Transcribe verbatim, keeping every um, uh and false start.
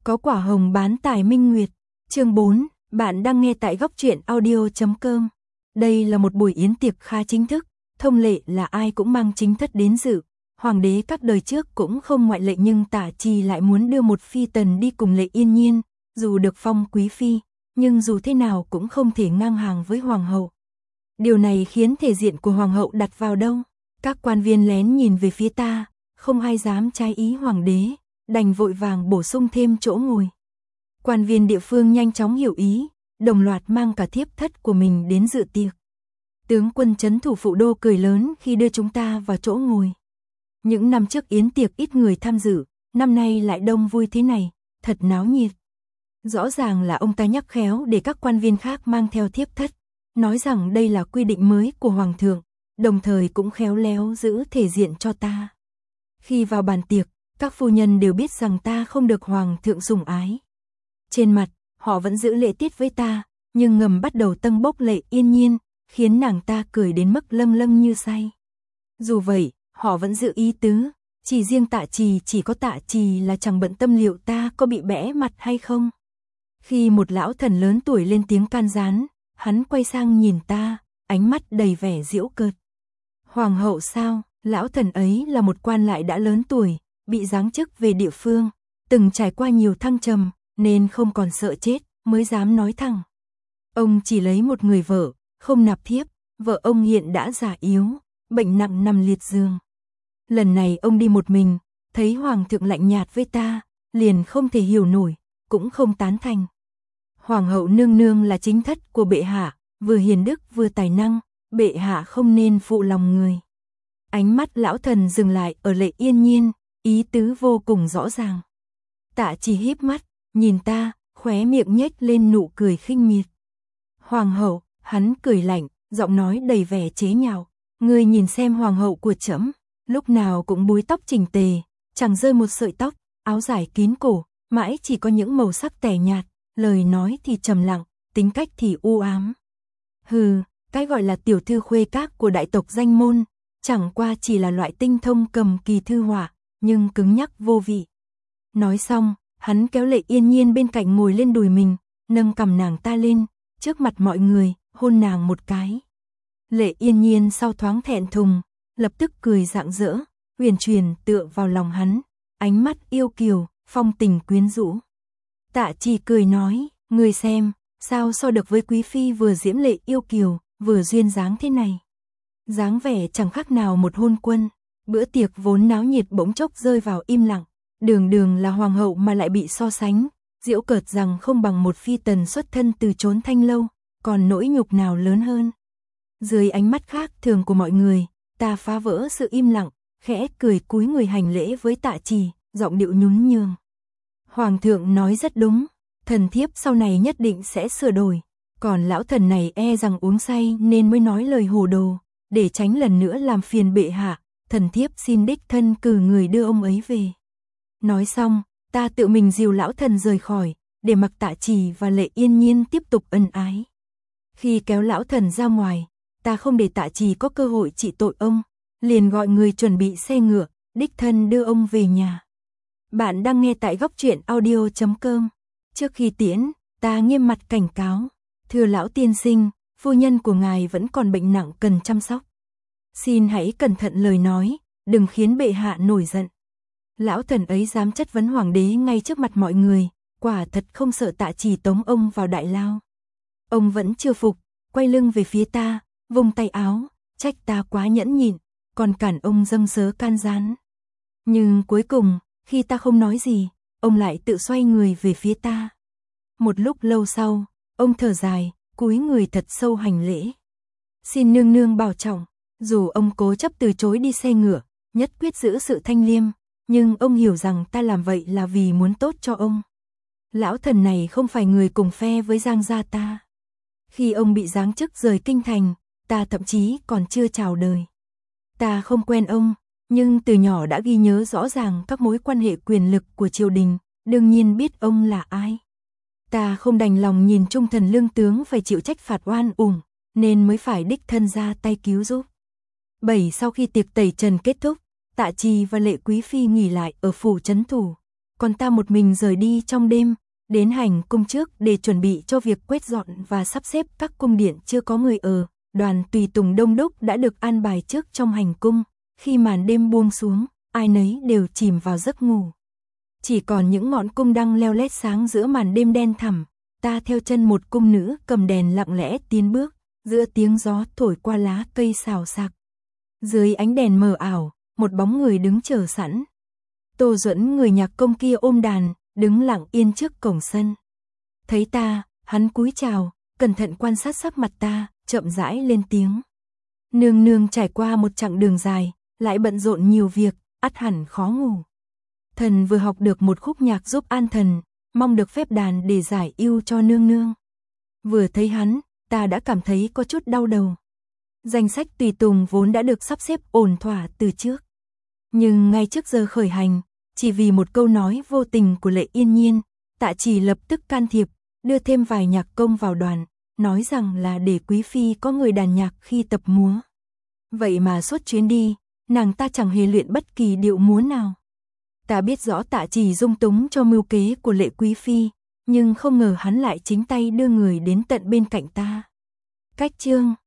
Có quả hồng bán tại Minh Nguyệt. Chương bốn, bạn đang nghe tại góc truyện audio chấm com. Đây là một buổi yến tiệc khá chính thức, thông lệ là ai cũng mang chính thất đến dự. Hoàng đế các đời trước cũng không ngoại lệ, nhưng Tả Trì lại muốn đưa một phi tần đi cùng Lệ Yên Nhiên, dù được phong quý phi, nhưng dù thế nào cũng không thể ngang hàng với hoàng hậu. Điều này khiến thể diện của hoàng hậu đặt vào đâu. Các quan viên lén nhìn về phía ta, không ai dám trái ý hoàng đế, đành vội vàng bổ sung thêm chỗ ngồi. Quan viên địa phương nhanh chóng hiểu ý, đồng loạt mang cả thiếp thất của mình đến dự tiệc. Tướng quân trấn thủ phụ đô cười lớn khi đưa chúng ta vào chỗ ngồi. Những năm trước yến tiệc ít người tham dự, năm nay lại đông vui thế này, thật náo nhiệt. Rõ ràng là ông ta nhắc khéo để các quan viên khác mang theo thiếp thất, nói rằng đây là quy định mới của hoàng thượng, đồng thời cũng khéo léo giữ thể diện cho ta. Khi vào bàn tiệc, các phu nhân đều biết rằng ta không được hoàng thượng sủng ái. Trên mặt, họ vẫn giữ lễ tiết với ta, nhưng ngầm bắt đầu tâng bốc Lệ Yên Nhiên, khiến nàng ta cười đến mức lâng lâng như say. Dù vậy, họ vẫn giữ ý tứ, chỉ riêng Tạ Trì chỉ có Tạ Trì là chẳng bận tâm liệu ta có bị bẽ mặt hay không. Khi một lão thần lớn tuổi lên tiếng can gián, hắn quay sang nhìn ta, ánh mắt đầy vẻ giễu cợt. Hoàng hậu sao? Lão thần ấy là một quan lại đã lớn tuổi, bị giáng chức về địa phương, từng trải qua nhiều thăng trầm, nên không còn sợ chết, mới dám nói thẳng. Ông chỉ lấy một người vợ, không nạp thiếp, vợ ông hiện đã già yếu, bệnh nặng nằm liệt giường. Lần này ông đi một mình, thấy hoàng thượng lạnh nhạt với ta, liền không thể hiểu nổi, cũng không tán thành. Hoàng hậu nương nương là chính thất của bệ hạ, vừa hiền đức vừa tài năng, bệ hạ không nên phụ lòng người. Ánh mắt lão thần dừng lại ở Lệ Yên Nhiên, ý tứ vô cùng rõ ràng. Tạ Trì híp mắt, nhìn ta, khóe miệng nhếch lên nụ cười khinh miệt. Hoàng hậu, hắn cười lạnh, giọng nói đầy vẻ chế nhạo. Ngươi nhìn xem hoàng hậu của trẫm, lúc nào cũng búi tóc chỉnh tề, chẳng rơi một sợi tóc, áo dài kín cổ, mãi chỉ có những màu sắc tẻ nhạt, lời nói thì trầm lặng, tính cách thì u ám. Hừ, cái gọi là tiểu thư khuê các của đại tộc danh môn, chẳng qua chỉ là loại tinh thông cầm kỳ thư họa, nhưng cứng nhắc vô vị. Nói xong, hắn kéo Lệ Yên Nhiên bên cạnh ngồi lên đùi mình, nâng cằm nàng ta lên, trước mặt mọi người, hôn nàng một cái. Lệ Yên Nhiên sau thoáng thẹn thùng, lập tức cười rạng rỡ, huyền truyền tựa vào lòng hắn, ánh mắt yêu kiều, phong tình quyến rũ. Tạ Trì cười nói, ngươi xem, sao so được với quý phi vừa diễm lệ yêu kiều, vừa duyên dáng thế này. Dáng vẻ chẳng khác nào một hôn quân. Bữa tiệc vốn náo nhiệt bỗng chốc rơi vào im lặng, đường đường là hoàng hậu mà lại bị so sánh, giễu cợt rằng không bằng một phi tần xuất thân từ chốn thanh lâu, còn nỗi nhục nào lớn hơn. Dưới ánh mắt khác thường của mọi người, ta phá vỡ sự im lặng, khẽ cười cúi người hành lễ với Tạ Trì, giọng điệu nhún nhường. Hoàng thượng nói rất đúng, thần thiếp sau này nhất định sẽ sửa đổi, còn lão thần này e rằng uống say nên mới nói lời hồ đồ, để tránh lần nữa làm phiền bệ hạ, thần thiếp xin đích thân cử người đưa ông ấy về. Nói xong, ta tự mình dìu lão thần rời khỏi, để mặc Tạ Trì và Lệ Yên Nhiên tiếp tục ân ái. Khi kéo lão thần ra ngoài, ta không để Tạ Trì có cơ hội trị tội ông, liền gọi người chuẩn bị xe ngựa, đích thân đưa ông về nhà. Bạn đang nghe tại góc truyện audio chấm com. Trước khi tiễn, ta nghiêm mặt cảnh cáo, thưa lão tiên sinh, phu nhân của ngài vẫn còn bệnh nặng cần chăm sóc. Xin hãy cẩn thận lời nói, đừng khiến bệ hạ nổi giận. Lão thần ấy dám chất vấn hoàng đế ngay trước mặt mọi người, quả thật không sợ Tạ Trì tống ông vào đại lao. Ông vẫn chưa phục, quay lưng về phía ta, vung tay áo, trách ta quá nhẫn nhịn, còn cản ông dâng sớ can gián. Nhưng cuối cùng, khi ta không nói gì, ông lại tự xoay người về phía ta. Một lúc lâu sau, ông thở dài, cúi người thật sâu hành lễ. Xin nương nương bảo trọng. Dù ông cố chấp từ chối đi xe ngựa, nhất quyết giữ sự thanh liêm, nhưng ông hiểu rằng ta làm vậy là vì muốn tốt cho ông. Lão thần này không phải người cùng phe với Giang gia ta. Khi ông bị giáng chức rời kinh thành, ta thậm chí còn chưa chào đời. Ta không quen ông, nhưng từ nhỏ đã ghi nhớ rõ ràng các mối quan hệ quyền lực của triều đình, đương nhiên biết ông là ai. Ta không đành lòng nhìn trung thần lương tướng phải chịu trách phạt oan uổng, nên mới phải đích thân ra tay cứu giúp. Bảy sau khi tiệc tẩy trần kết thúc, Tạ Trì và Lệ Quý phi nghỉ lại ở phủ trấn thủ, còn ta một mình rời đi trong đêm, đến hành cung trước để chuẩn bị cho việc quét dọn và sắp xếp các cung điện chưa có người ở. Đoàn tùy tùng đông đúc đã được an bài trước trong hành cung, khi màn đêm buông xuống, ai nấy đều chìm vào giấc ngủ. Chỉ còn những ngọn cung đăng leo lét sáng giữa màn đêm đen thẳm, ta theo chân một cung nữ cầm đèn lặng lẽ tiến bước, giữa tiếng gió thổi qua lá cây xào xạc. Dưới ánh đèn mờ ảo, một bóng người đứng chờ sẵn. Tô Duẫn, người nhạc công kia ôm đàn, đứng lặng yên trước cổng sân. Thấy ta, hắn cúi chào, cẩn thận quan sát sắc mặt ta, chậm rãi lên tiếng. Nương nương trải qua một chặng đường dài, lại bận rộn nhiều việc, ắt hẳn khó ngủ. Thần vừa học được một khúc nhạc giúp an thần, mong được phép đàn để giải ưu cho nương nương. Vừa thấy hắn, ta đã cảm thấy có chút đau đầu. Danh sách tùy tùng vốn đã được sắp xếp ổn thỏa từ trước. Nhưng ngay trước giờ khởi hành, chỉ vì một câu nói vô tình của Lệ Yên Nhiên, Tạ Chỉ lập tức can thiệp, đưa thêm vài nhạc công vào đoàn, nói rằng là để quý phi có người đàn nhạc khi tập múa. Vậy mà suốt chuyến đi, nàng ta chẳng hề luyện bất kỳ điệu múa nào. Ta biết rõ Tạ Chỉ dung túng cho mưu kế của Lệ quý phi, nhưng không ngờ hắn lại chính tay đưa người đến tận bên cạnh ta. Cách chương